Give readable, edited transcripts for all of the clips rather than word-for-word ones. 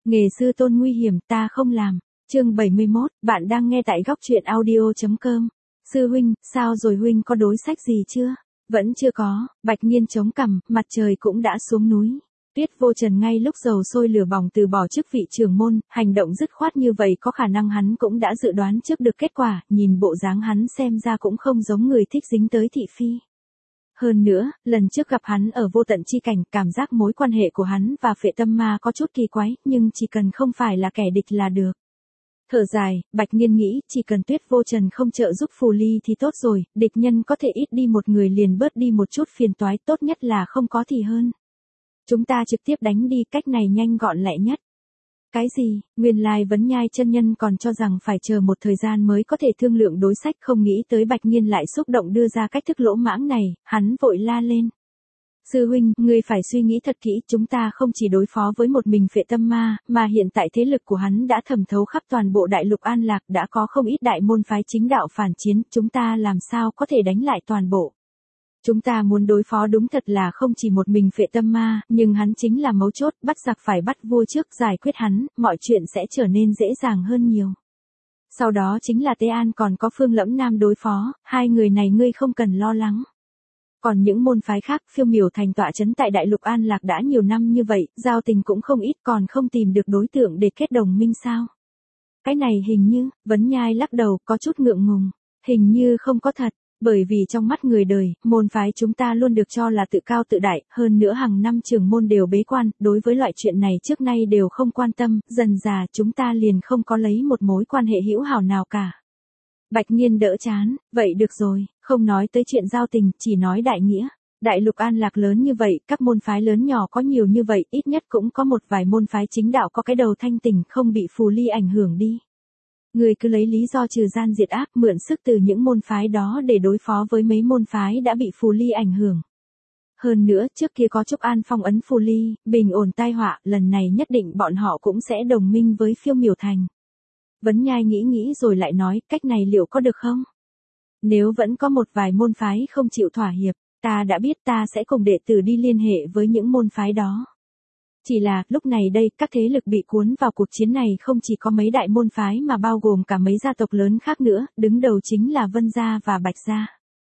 Nghề sư tôn nguy hiểm, ta không làm. Chương 71, bạn đang nghe tại góc truyện audio.com. Sư huynh, sao rồi huynh có đối sách gì chưa? Vẫn chưa có. Bạch Nhiên chống cằm, mặt trời cũng đã xuống núi. Tuyết Vô Trần ngay lúc dầu sôi lửa bỏng từ bỏ chức vị trưởng môn, hành động dứt khoát như vậy có khả năng hắn cũng đã dự đoán trước được kết quả, nhìn bộ dáng hắn xem ra cũng không giống người thích dính tới thị phi. Hơn nữa, lần trước gặp hắn ở vô tận chi cảnh, cảm giác mối quan hệ của hắn và Phệ Tâm Ma có chút kỳ quái, nhưng chỉ cần không phải là kẻ địch là được. Thở dài, Bạch Nhiên nghĩ, chỉ cần Tuyết Vô Trần không trợ giúp Phù Ly thì tốt rồi, địch nhân có thể ít đi một người liền bớt đi một chút phiền toái, tốt nhất là không có thì hơn. Chúng ta trực tiếp đánh đi, cách này nhanh gọn lẹ nhất. Cái gì? Nguyên lai Vấn Nhai chân nhân còn cho rằng phải chờ một thời gian mới có thể thương lượng đối sách, không nghĩ tới Bạch Nhiên lại xúc động đưa ra cách thức lỗ mãng này, hắn vội la lên. Sư huynh, ngươi phải suy nghĩ thật kỹ, chúng ta không chỉ đối phó với một mình Phệ Tâm Ma, mà hiện tại thế lực của hắn đã thẩm thấu khắp toàn bộ đại lục An Lạc, đã có không ít đại môn phái chính đạo phản chiến, chúng ta làm sao có thể đánh lại toàn bộ. Chúng ta muốn đối phó đúng thật là không chỉ một mình Phệ Tâm Ma, nhưng hắn chính là mấu chốt, bắt giặc phải bắt vua trước, giải quyết hắn, mọi chuyện sẽ trở nên dễ dàng hơn nhiều. Sau đó chính là Tế An còn có Phương Lẫm Nam đối phó, hai người này ngươi không cần lo lắng. Còn những môn phái khác, Phiêu Miểu Thành tọa trấn tại Đại Lục An Lạc đã nhiều năm như vậy, giao tình cũng không ít, còn không tìm được đối tượng để kết đồng minh sao. Cái này hình như, Vấn Nhai lắc đầu, có chút ngượng ngùng, hình như không có thật. Bởi vì trong mắt người đời, môn phái chúng ta luôn được cho là tự cao tự đại, hơn nữa hàng năm trưởng môn đều bế quan, đối với loại chuyện này trước nay đều không quan tâm, dần dà chúng ta liền không có lấy một mối quan hệ hữu hảo nào cả. Bạch Nhiên đỡ chán, vậy được rồi, không nói tới chuyện giao tình, chỉ nói đại nghĩa. Đại lục An Lạc lớn như vậy, các môn phái lớn nhỏ có nhiều như vậy, ít nhất cũng có một vài môn phái chính đạo có cái đầu thanh tình, không bị Phù Ly ảnh hưởng đi. Người cứ lấy lý do trừ gian diệt ác, mượn sức từ những môn phái đó để đối phó với mấy môn phái đã bị Phù Ly ảnh hưởng. Hơn nữa, trước kia có Trúc An phong ấn Phù Ly, bình ổn tai họa, lần này nhất định bọn họ cũng sẽ đồng minh với Phiêu Miểu Thành. Vấn Nhai nghĩ rồi lại nói, cách này liệu có được không? Nếu vẫn có một vài môn phái không chịu thỏa hiệp, ta đã biết ta sẽ cùng đệ tử đi liên hệ với những môn phái đó. Chỉ là, lúc này đây, các thế lực bị cuốn vào cuộc chiến này không chỉ có mấy đại môn phái mà bao gồm cả mấy gia tộc lớn khác nữa, đứng đầu chính là Vân Gia và Bạch Gia.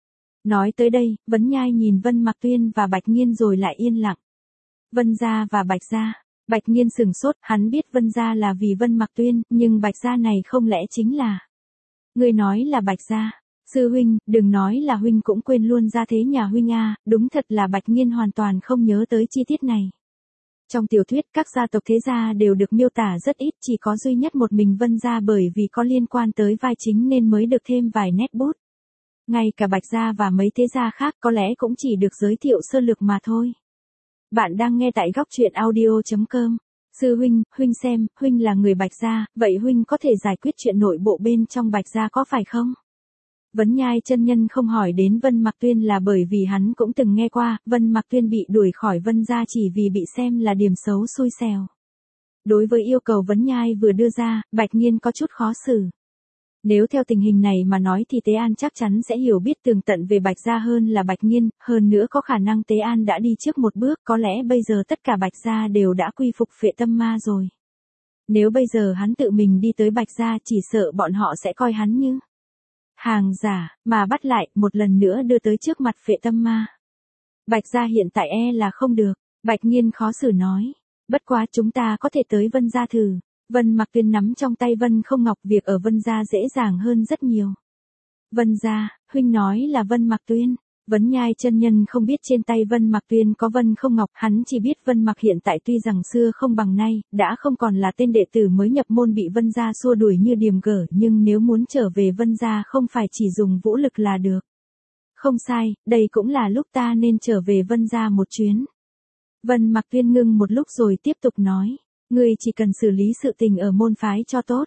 Nói tới đây, Vấn Nhai nhìn Vân Mặc Tuyên và Bạch Nhiên rồi lại yên lặng. Vân Gia và Bạch Gia. Bạch Nhiên sửng sốt, hắn biết Vân Gia là vì Vân Mặc Tuyên, nhưng Bạch Gia này không lẽ chính là... Người nói là Bạch Gia. Sư huynh, đừng nói là huynh cũng quên luôn gia thế nhà huynh a, đúng thật là Bạch Nhiên hoàn toàn không nhớ tới chi tiết này. Trong tiểu thuyết, các gia tộc thế gia đều được miêu tả rất ít, chỉ có duy nhất một mình Vân Gia bởi vì có liên quan tới vai chính nên mới được thêm vài nét bút. Ngay cả Bạch Gia và mấy thế gia khác có lẽ cũng chỉ được giới thiệu sơ lược mà thôi. Bạn đang nghe tại góc truyện audio.com. Sư huynh, huynh xem, huynh là người Bạch Gia, vậy huynh có thể giải quyết chuyện nội bộ bên trong Bạch Gia có phải không? Vấn Nhai chân nhân không hỏi đến Vân Mặc Tuyên là bởi vì hắn cũng từng nghe qua, Vân Mặc Tuyên bị đuổi khỏi Vân Gia chỉ vì bị xem là điểm xấu xui xẻo. Đối với yêu cầu Vấn Nhai vừa đưa ra, Bạch Nhiên có chút khó xử. Nếu theo tình hình này mà nói thì Tế An chắc chắn sẽ hiểu biết tường tận về Bạch Gia hơn là Bạch Nhiên, hơn nữa có khả năng Tế An đã đi trước một bước, có lẽ bây giờ tất cả Bạch Gia đều đã quy phục Phệ Tâm Ma rồi. Nếu bây giờ hắn tự mình đi tới Bạch Gia chỉ sợ bọn họ sẽ coi hắn như hàng giả, mà bắt lại, một lần nữa đưa tới trước mặt Phệ Tâm Ma. Bạch Gia hiện tại là không được, Bạch Nhiên khó xử nói. Bất quá chúng ta có thể tới Vân Gia thử. Vân Mặc Tuyên nắm trong tay Vân Không Ngọc, việc ở Vân Gia dễ dàng hơn rất nhiều. Vân Gia, huynh nói là Vân Mặc Tuyên. Vấn Nhai chân nhân không biết trên tay Vân Mặc Tuyên có Vân Không Ngọc, hắn chỉ biết Vân Mặc hiện tại tuy rằng xưa không bằng nay, đã không còn là tên đệ tử mới nhập môn bị Vân Gia xua đuổi như điềm gở, nhưng nếu muốn trở về Vân Gia không phải chỉ dùng vũ lực là được. Không sai, đây cũng là lúc ta nên trở về Vân Gia một chuyến. Vân Mặc Tuyên ngưng một lúc rồi tiếp tục nói, ngươi chỉ cần xử lý sự tình ở môn phái cho tốt.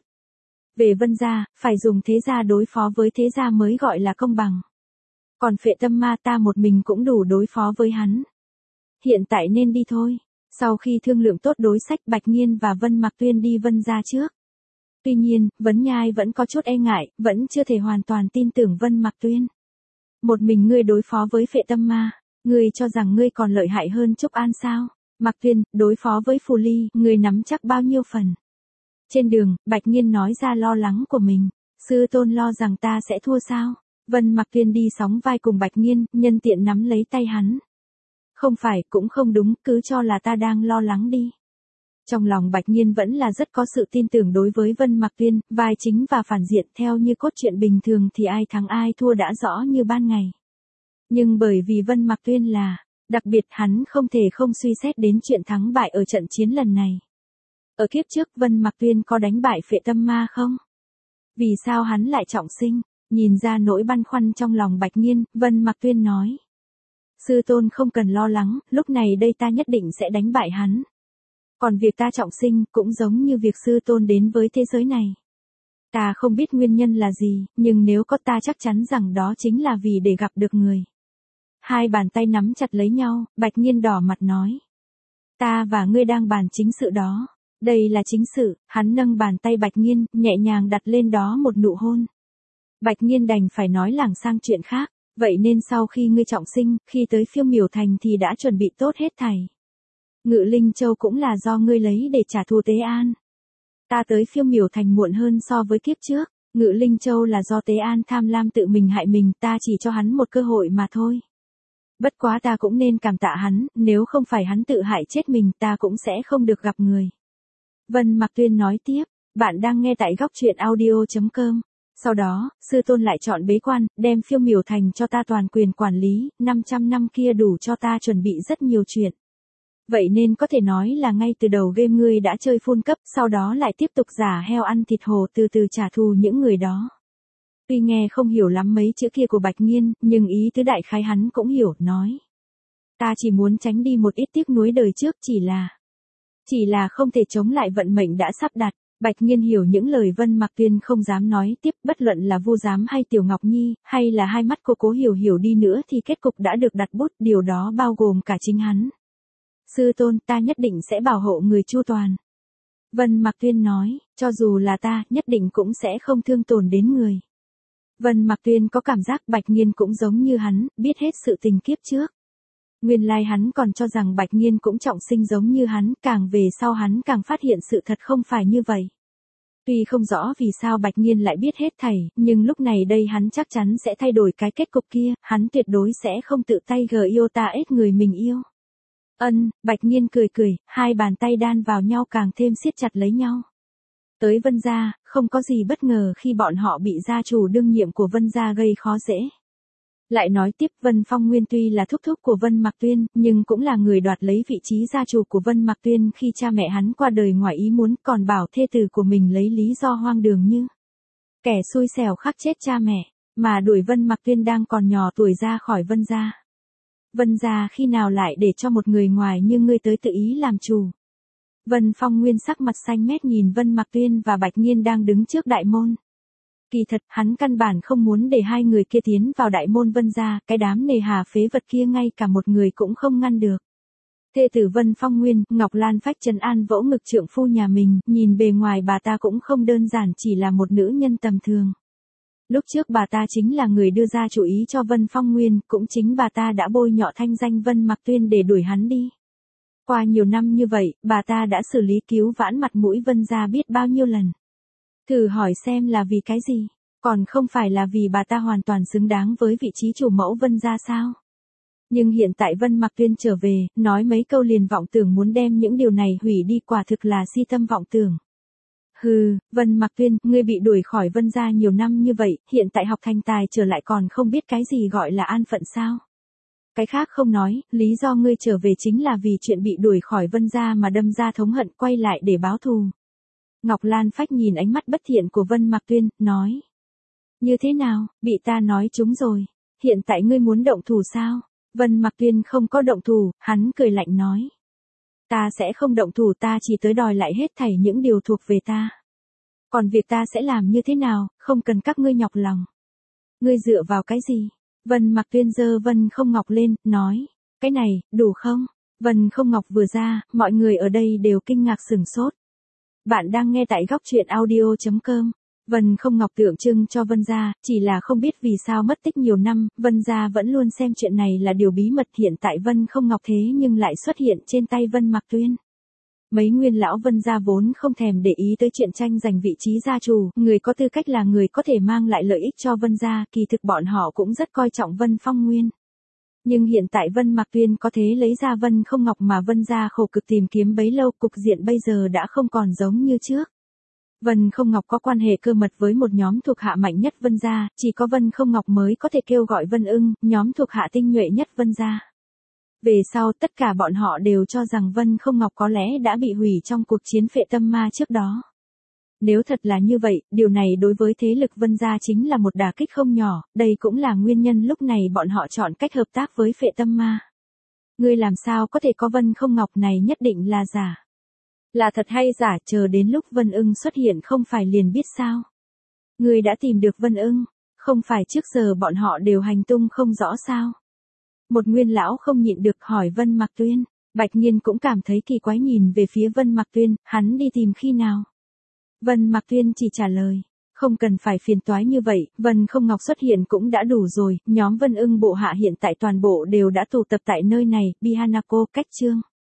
Về Vân Gia, phải dùng thế gia đối phó với thế gia mới gọi là công bằng. Còn Phệ Tâm Ma ta một mình cũng đủ đối phó với hắn. Hiện tại nên đi thôi. Sau khi thương lượng tốt đối sách, Bạch Nhiên và Vân Mặc Tuyên đi Vân Gia trước. Tuy nhiên, Vấn Nhai vẫn có chút e ngại, vẫn chưa thể hoàn toàn tin tưởng Vân Mặc Tuyên. Một mình ngươi đối phó với Phệ Tâm Ma, ngươi cho rằng ngươi còn lợi hại hơn Trúc An sao? Mạc Tuyên, đối phó với Phù Ly, người nắm chắc bao nhiêu phần? Trên đường, Bạch Nhiên nói ra lo lắng của mình. Sư tôn lo rằng ta sẽ thua sao? Vân Mạc Tuyên đi sóng vai cùng Bạch Nhiên, nhân tiện nắm lấy tay hắn. Không phải, cũng không đúng, cứ cho là ta đang lo lắng đi. Trong lòng Bạch Nhiên vẫn là rất có sự tin tưởng đối với Vân Mạc Tuyên, vai chính và phản diện theo như cốt truyện bình thường thì ai thắng ai thua đã rõ như ban ngày. Nhưng bởi vì Vân Mạc Tuyên là, đặc biệt hắn không thể không suy xét đến chuyện thắng bại ở trận chiến lần này. Ở kiếp trước Vân Mạc Tuyên có đánh bại Phệ Tâm Ma không? Vì sao hắn lại trọng sinh? Nhìn ra nỗi băn khoăn trong lòng Bạch Nhiên, Vân Mạc Tuyên nói. Sư tôn không cần lo lắng, lúc này đây ta nhất định sẽ đánh bại hắn. Còn việc ta trọng sinh cũng giống như việc sư tôn đến với thế giới này. Ta không biết nguyên nhân là gì, nhưng nếu có ta chắc chắn rằng đó chính là vì để gặp được người. Hai bàn tay nắm chặt lấy nhau, Bạch Nhiên đỏ mặt nói. Ta và ngươi đang bàn chính sự đó. Đây là chính sự, hắn nâng bàn tay Bạch Nhiên, nhẹ nhàng đặt lên đó một nụ hôn. Bạch Nhiên đành phải nói lảng sang chuyện khác, vậy nên sau khi ngươi trọng sinh, khi tới Phiêu Miểu Thành thì đã chuẩn bị tốt hết thảy. Ngự Linh Châu cũng là do ngươi lấy để trả thù Tế An. Ta tới Phiêu Miểu Thành muộn hơn so với kiếp trước, Ngự Linh Châu là do Tế An tham lam tự mình hại mình, ta chỉ cho hắn một cơ hội mà thôi. Bất quá ta cũng nên cảm tạ hắn, nếu không phải hắn tự hại chết mình ta cũng sẽ không được gặp người. Vân Mạc Tuyên nói tiếp, bạn đang nghe tại góc truyện audio.com. Sau đó, sư tôn lại chọn bế quan, đem Phiêu Miểu Thành cho ta toàn quyền quản lý, 500 năm kia đủ cho ta chuẩn bị rất nhiều chuyện. Vậy nên có thể nói là ngay từ đầu game ngươi đã chơi full cấp, sau đó lại tiếp tục giả heo ăn thịt hổ từ từ trả thù những người đó. Tuy nghe không hiểu lắm mấy chữ kia của Bạch Nhiên, nhưng ý tứ đại khái hắn cũng hiểu, nói. Ta chỉ muốn tránh đi một ít tiếc nuối đời trước, chỉ là không thể chống lại vận mệnh đã sắp đặt. Bạch Nhiên hiểu những lời Vân Mạc Tuyên không dám nói tiếp, bất luận là Vu Giám hay Tiểu Ngọc Nhi, hay là hai mắt cô Cố Hiểu đi nữa thì kết cục đã được đặt bút, điều đó bao gồm cả chính hắn. Sư tôn, ta nhất định sẽ bảo hộ người chu toàn. Vân Mạc Tuyên nói, cho dù là ta, nhất định cũng sẽ không thương tổn đến người. Vân Mạc Tuyên có cảm giác Bạch Nhiên cũng giống như hắn, biết hết sự tình kiếp trước. Nguyên lai hắn còn cho rằng Bạch Nhiên cũng trọng sinh giống như hắn, càng về sau hắn càng phát hiện sự thật không phải như vậy. Tuy không rõ vì sao Bạch Nhiên lại biết hết thảy, nhưng lúc này đây hắn chắc chắn sẽ thay đổi cái kết cục kia, hắn tuyệt đối sẽ không tự tay yêu ta ết người mình yêu. Bạch Nhiên cười, hai bàn tay đan vào nhau càng thêm siết chặt lấy nhau. Tới Vân gia, không có gì bất ngờ khi bọn họ bị gia chủ đương nhiệm của Vân gia gây khó dễ. Lại nói tiếp, Vân Phong Nguyên tuy là thúc thúc của Vân Mạc Tuyên, nhưng cũng là người đoạt lấy vị trí gia chủ của Vân Mạc Tuyên khi cha mẹ hắn qua đời ngoài ý muốn, còn bảo thê tử của mình lấy lý do hoang đường như kẻ xui xẻo khắc chết cha mẹ, mà đuổi Vân Mạc Tuyên đang còn nhỏ tuổi ra khỏi Vân gia. Vân gia khi nào lại để cho một người ngoài như ngươi tới tự ý làm chủ? Vân Phong Nguyên sắc mặt xanh mét nhìn Vân Mạc Tuyên và Bạch Nhiên đang đứng trước đại môn. Kỳ thật, hắn căn bản không muốn để hai người kia tiến vào đại môn Vân gia, cái đám nề hà phế vật kia ngay cả một người cũng không ngăn được. Thê tử Vân Phong Nguyên, Ngọc Lan Phách trấn an vỗ ngực trượng phu nhà mình, nhìn bề ngoài bà ta cũng không đơn giản chỉ là một nữ nhân tầm thường. Lúc trước bà ta chính là người đưa ra chủ ý cho Vân Phong Nguyên, cũng chính bà ta đã bôi nhọ thanh danh Vân Mạc Tuyên để đuổi hắn đi. Qua nhiều năm như vậy, bà ta đã xử lý cứu vãn mặt mũi Vân gia biết bao nhiêu lần. Thử hỏi xem là vì cái gì? Còn không phải là vì bà ta hoàn toàn xứng đáng với vị trí chủ mẫu Vân gia sao? Nhưng hiện tại Vân Mạc Tuyên trở về, nói mấy câu liền vọng tưởng muốn đem những điều này hủy đi, quả thực là si tâm vọng tưởng. Hừ, Vân Mạc Tuyên, ngươi bị đuổi khỏi Vân gia nhiều năm như vậy, hiện tại học thành tài trở lại còn không biết cái gì gọi là an phận sao? Cái khác không nói, lý do ngươi trở về chính là vì chuyện bị đuổi khỏi Vân gia mà đâm ra thống hận quay lại để báo thù. Ngọc Lan Phách nhìn ánh mắt bất thiện của Vân Mạc Tuyên, nói. Như thế nào, bị ta nói trúng rồi, hiện tại ngươi muốn động thủ sao? Vân Mạc Tuyên không có động thủ, hắn cười lạnh nói. Ta sẽ không động thủ, ta chỉ tới đòi lại hết thảy những điều thuộc về ta. Còn việc ta sẽ làm như thế nào, không cần các ngươi nhọc lòng. Ngươi dựa vào cái gì? Vân Mạc Tuyên giơ Vân Không Ngọc lên, nói. Cái này, đủ không? Vân Không Ngọc vừa ra, mọi người ở đây đều kinh ngạc sửng sốt. Bạn đang nghe tại góc truyện audio.com. Vân không ngọc tượng trưng cho Vân gia, chỉ là không biết vì sao mất tích nhiều năm, Vân gia vẫn luôn xem chuyện này là điều bí mật, hiện tại Vân không ngọc thế nhưng lại xuất hiện trên tay Vân Mạc Tuyên. Mấy nguyên lão Vân gia vốn không thèm để ý tới chuyện tranh giành vị trí gia chủ, người có tư cách là người có thể mang lại lợi ích cho Vân gia, kỳ thực bọn họ cũng rất coi trọng Vân Phong Nguyên. Nhưng hiện tại Vân Mạc Tuyên có thế lấy ra Vân không ngọc mà Vân gia khổ cực tìm kiếm bấy lâu, cục diện bây giờ đã không còn giống như trước. Vân không ngọc có quan hệ cơ mật với một nhóm thuộc hạ mạnh nhất Vân gia, chỉ có Vân không ngọc mới có thể kêu gọi Vân Ưng, nhóm thuộc hạ tinh nhuệ nhất Vân gia. Về sau tất cả bọn họ đều cho rằng Vân không ngọc có lẽ đã bị hủy trong cuộc chiến phệ tâm ma trước đó. Nếu thật là như vậy, điều này đối với thế lực Vân gia chính là một đả kích không nhỏ, đây cũng là nguyên nhân lúc này bọn họ chọn cách hợp tác với phệ tâm ma. Ngươi làm sao có thể có Vân không ngọc này, nhất định là giả. Là thật hay giả, chờ đến lúc Vân Ưng xuất hiện không phải liền biết sao. Ngươi đã tìm được Vân Ưng, không phải trước giờ bọn họ đều hành tung không rõ sao. Một nguyên lão không nhịn được hỏi Vân Mạc Tuyên, Bạch Nhiên cũng cảm thấy kỳ quái nhìn về phía Vân Mạc Tuyên, hắn đi tìm khi nào? Vân Mạc Tuyên chỉ trả lời, không cần phải phiền toái như vậy, Vân không ngọc xuất hiện cũng đã đủ rồi, nhóm Vân Ưng bộ hạ hiện tại toàn bộ đều đã tụ tập tại nơi này, Bihanako, cách chương.